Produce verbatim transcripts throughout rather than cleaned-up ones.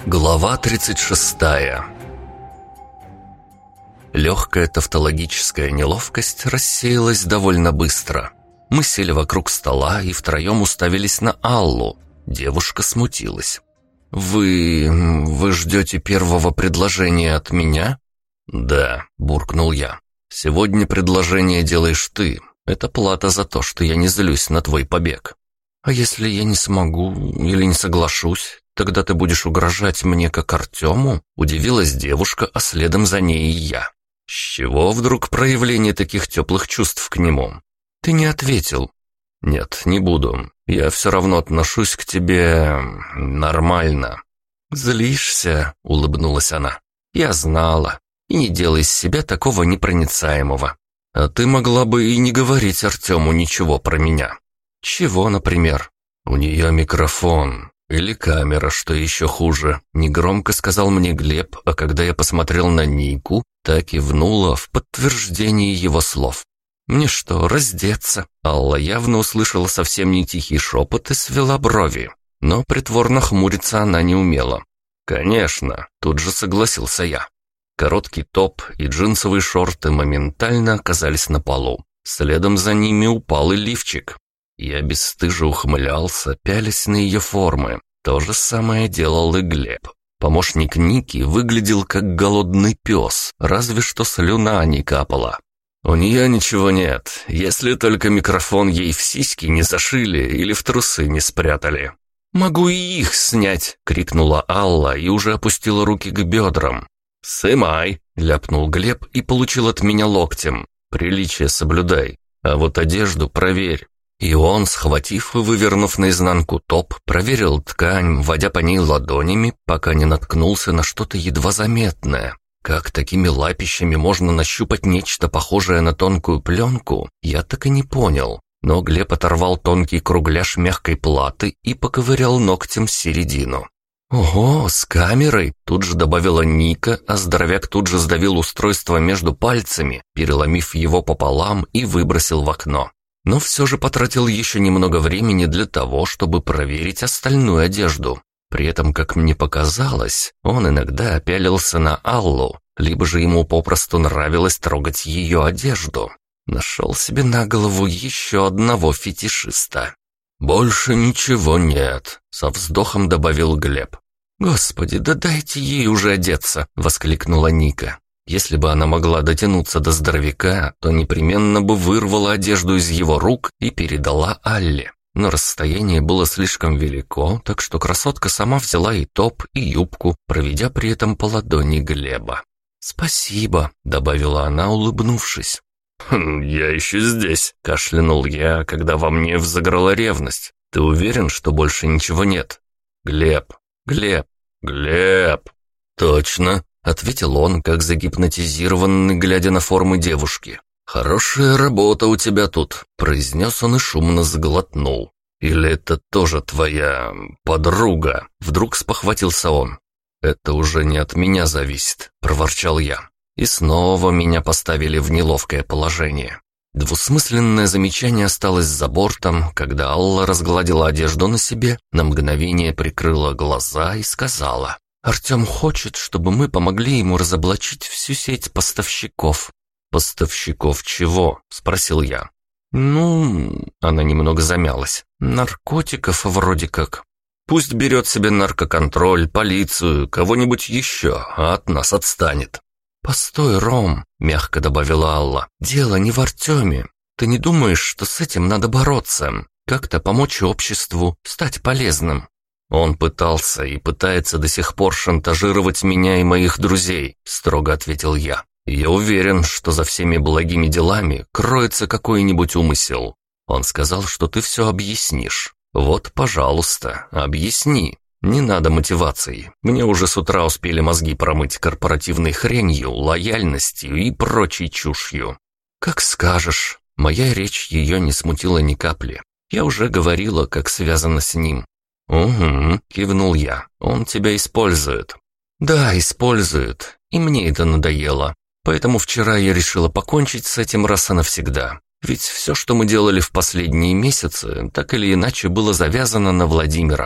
Глава тридцать шестая. Легкая тавтологическая неловкость рассеялась довольно быстро. Мы сели вокруг стола и втроем уставились на Аллу. Девушка смутилась. «Вы... вы ждете первого предложения от меня?» «Да», — буркнул я. «Сегодня предложение делаешь ты. Это плата за то, что я не злюсь на твой побег». «А если я не смогу или не соглашусь, тогда ты будешь угрожать мне как Артему?» Удивилась девушка, а следом за ней и я. «С чего вдруг проявление таких теплых чувств к нему?» «Ты не ответил». «Нет, не буду. Я все равно отношусь к тебе... нормально». «Злишься?» — улыбнулась она. «Я знала. И не делай из себя такого непроницаемого. А ты могла бы и не говорить Артему ничего про меня». «Чего, например?» «У нее микрофон. Или камера, что еще хуже», — негромко сказал мне Глеб, а когда я посмотрел на Нику, так и внула в подтверждение его слов. «Мне что, раздеться?» Алла явно услышала совсем не тихий шепот и свела брови, но притворно хмуриться она не умела. «Конечно», — тут же согласился я. Короткий топ и джинсовые шорты моментально оказались на полу. Следом за ними упал и лифчик. Я бесстыже ухмылялся, пялясь на ее формы. То же самое делал и Глеб. Помощник Ники выглядел как голодный пес, разве что слюна не капала. «У нее ничего нет, если только микрофон ей в сиськи не зашили или в трусы не спрятали». «Могу и их снять!» — крикнула Алла и уже опустила руки к бедрам. «Сымай!» — ляпнул Глеб и получил от меня локтем. «Приличие соблюдай, а вот одежду проверь». И он, схватив и вывернув наизнанку топ, проверил ткань, водя по ней ладонями, пока не наткнулся на что-то едва заметное. Как такими лапищами можно нащупать нечто похожее на тонкую пленку, я так и не понял. Но Глеб оторвал тонкий кругляш мягкой платы и поковырял ногтем середину. «Ого, с камерой!» — тут же добавила Ника, а здоровяк тут же сдавил устройство между пальцами, переломив его пополам и выбросил в окно. Но все же потратил еще немного времени для того, чтобы проверить остальную одежду. При этом, как мне показалось, он иногда пялился на Аллу, либо же ему попросту нравилось трогать ее одежду. Нашел себе на голову еще одного фетишиста. «Больше ничего нет», — со вздохом добавил Глеб. «Господи, да дайте ей уже одеться!» — воскликнула Ника. Если бы она могла дотянуться до здоровяка, то непременно бы вырвала одежду из его рук и передала Алле. Но расстояние было слишком велико, так что красотка сама взяла и топ, и юбку, проведя при этом по ладони Глеба. «Спасибо», — добавила она, улыбнувшись. «Хм, я еще здесь», — кашлянул я, когда во мне взыграла ревность. «Ты уверен, что больше ничего нет?» «Глеб, Глеб, Глеб!» «Точно», — ответил он, как загипнотизированный, глядя на формы девушки. «Хорошая работа у тебя тут», — произнес он и шумно сглотнул. «Или это тоже твоя... подруга?» Вдруг спохватился он. «Это уже не от меня зависит», — проворчал я. И снова меня поставили в неловкое положение. Двусмысленное замечание осталось за бортом, когда Алла разгладила одежду на себе, на мгновение прикрыла глаза и сказала: «Артем хочет, чтобы мы помогли ему разоблачить всю сеть поставщиков». «Поставщиков чего?» — спросил я. «Ну...» — она немного замялась. «Наркотиков вроде как. Пусть берет себе наркоконтроль, полицию, кого-нибудь еще, а от нас отстанет». «Постой, Ром», — мягко добавила Алла. «Дело не в Артеме. Ты не думаешь, что с этим надо бороться? Как-то помочь обществу, стать полезным?» «Он пытался и пытается до сих пор шантажировать меня и моих друзей», — строго ответил я. «Я уверен, что за всеми благими делами кроется какой-нибудь умысел. Он сказал, что ты все объяснишь. Вот, пожалуйста, объясни. Не надо мотиваций. Мне уже с утра успели мозги промыть корпоративной хренью, лояльностью и прочей чушью». «Как скажешь». Моя речь ее не смутила ни капли. Я уже говорила, как связано с ним. «Угу», — кивнул я. «Он тебя использует». «Да, использует. И мне это надоело. Поэтому вчера я решила покончить с этим раз и навсегда. Ведь все, что мы делали в последние месяцы, так или иначе было завязано на Владимира.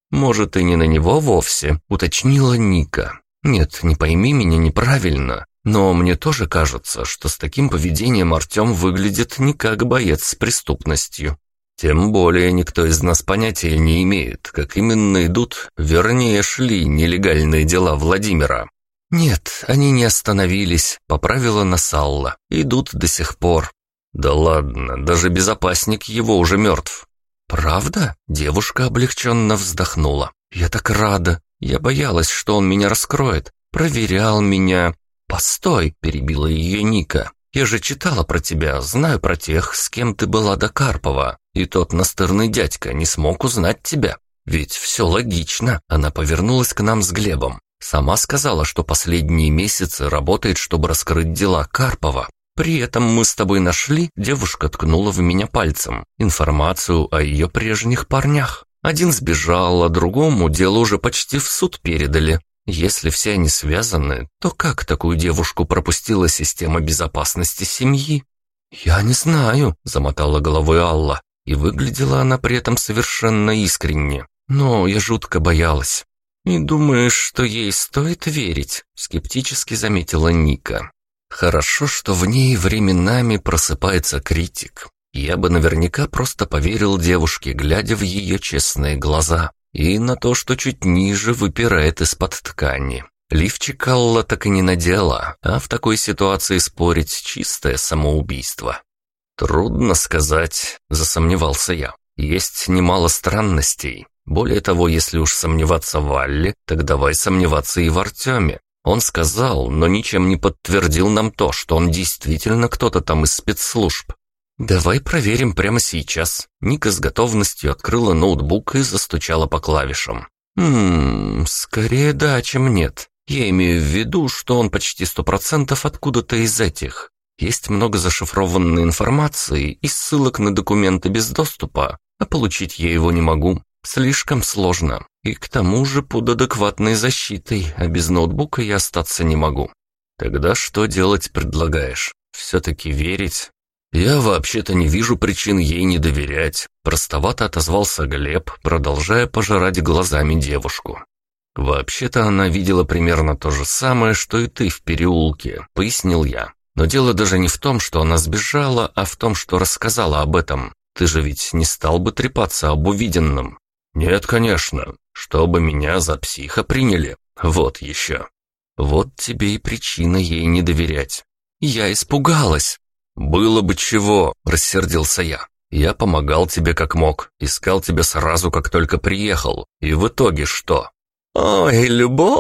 «Может, и не на него вовсе», — уточнила Ника. «Нет, не пойми меня неправильно, но мне тоже кажется, что с таким поведением Артем выглядит не как боец с преступностью. Тем более никто из нас понятия не имеет, как именно идут, вернее, шли нелегальные дела Владимира». «Нет, они не остановились», — поправила нас Алла. «Идут до сих пор». «Да ладно, даже безопасник его уже мертв». «Правда?» — девушка облегченно вздохнула. «Я так рада. Я боялась, что он меня раскроет. Проверял меня». «Постой», — перебила ее Ника. «Я же читала про тебя, знаю про тех, с кем ты была до Карпова. И тот настырный дядька не смог узнать тебя. Ведь все логично». Она повернулась к нам с Глебом. «Сама сказала, что последние месяцы работает, чтобы раскрыть дела Карпова. При этом мы с тобой нашли», — девушка ткнула в меня пальцем, «информацию о ее прежних парнях. Один сбежал, а другому дело уже почти в суд передали. Если все они связаны, то как такую девушку пропустила система безопасности семьи?» «Я не знаю», — замотала головой Алла, и выглядела она при этом совершенно искренне. «Но я жутко боялась». «И думаешь, что ей стоит верить?» — скептически заметила Ника. «Хорошо, что в ней временами просыпается критик. Я бы наверняка просто поверил девушке, глядя в ее честные глаза, и на то, что чуть ниже выпирает из-под ткани. Лифчик Алла так и не надела, а в такой ситуации спорить — чистое самоубийство». «Трудно сказать», — засомневался я. «Есть немало странностей. Более того, если уж сомневаться в Алле, так давай сомневаться и в Артеме. Он сказал, но ничем не подтвердил нам то, что он действительно кто-то там из спецслужб». «Давай проверим прямо сейчас». Ника с готовностью открыла ноутбук и застучала по клавишам. «Ммм, скорее да, чем нет. Я имею в виду, что он почти сто процентов откуда-то из этих. Есть много зашифрованной информации и ссылок на документы без доступа, а получить я его не могу. Слишком сложно. И к тому же под адекватной защитой, а без ноутбука я остаться не могу». «Тогда что делать предлагаешь? Все-таки верить?» «Я вообще-то не вижу причин ей не доверять», – простовато отозвался Глеб, продолжая пожирать глазами девушку. «Вообще-то она видела примерно то же самое, что и ты в переулке», – пояснил я. «Но дело даже не в том, что она сбежала, а в том, что рассказала об этом. Ты же ведь не стал бы трепаться об увиденном». «Нет, конечно. Чтобы меня за психа приняли. Вот еще». «Вот тебе и причина ей не доверять». «Я испугалась». «Было бы чего», — рассердился я. «Я помогал тебе как мог, искал тебя сразу, как только приехал. И в итоге что?» «Ой,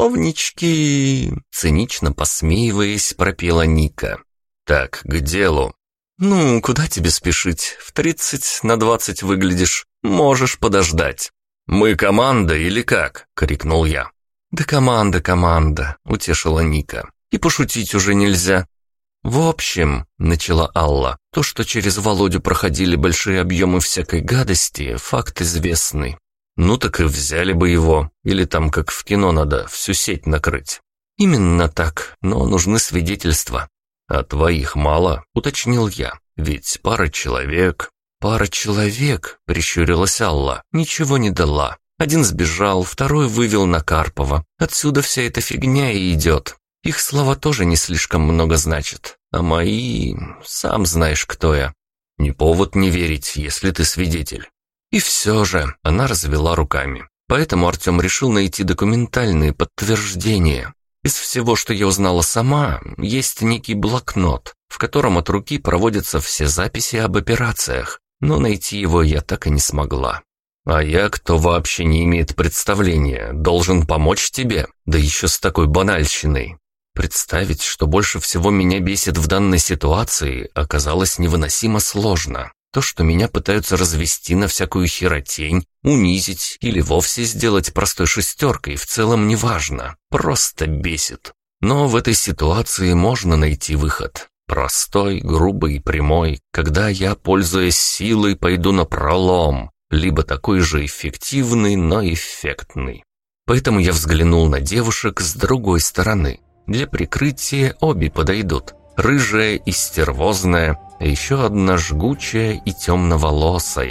любовнички!» — цинично посмеиваясь, пропела Ника. «Так, к делу». «Ну, куда тебе спешить? В тридцать на двадцать выглядишь. Можешь подождать». «Мы команда или как?» — крикнул я. «Да команда, команда», — утешила Ника. «И пошутить уже нельзя». «В общем», — начала Алла, — «то, что через Володю проходили большие объемы всякой гадости, факт известный». «Ну так и взяли бы его, или там, как в кино, надо всю сеть накрыть». «Именно так, но нужны свидетельства». «А твоих мало?» — уточнил я. «Ведь пара человек...» «Пара человек», — прищурилась Алла, — «ничего не дала. Один сбежал, второй вывел на Карпова. Отсюда вся эта фигня и идет. Их слова тоже не слишком много значат. А мои... сам знаешь, кто я. Не повод не верить, если ты свидетель». И все же она развела руками. Поэтому Артем решил найти документальные подтверждения. Из всего, что я узнала сама, есть некий блокнот, в котором от руки проводятся все записи об операциях, но найти его я так и не смогла. «А я, кто вообще не имеет представления, должен помочь тебе, да еще с такой банальщиной». Представить, что больше всего меня бесит в данной ситуации, оказалось невыносимо сложно. То, что меня пытаются развести на всякую херотень, унизить или вовсе сделать простой шестеркой, в целом неважно, просто бесит. Но в этой ситуации можно найти выход. Простой, грубый и прямой, когда я, пользуясь силой, пойду на пролом, либо такой же эффективный, но эффектный. Поэтому я взглянул на девушек с другой стороны. Для прикрытия обе подойдут. Рыжая и стервозная, а еще одна жгучая и темноволосая.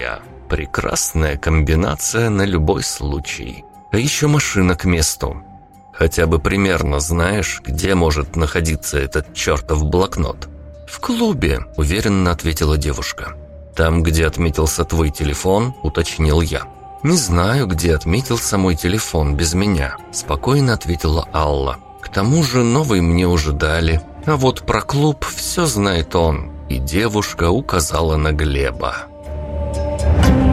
Прекрасная комбинация на любой случай. А еще машина к месту. Хотя бы примерно знаешь, где может находиться этот чертов блокнот?» «В клубе», — уверенно ответила девушка. «Там, где отметился твой телефон?» — уточнил я. «Не знаю, где отметился мой телефон без меня», — спокойно ответила Алла. «К тому же новый мне уже дали. А вот про клуб все знает он». И девушка указала на Глеба.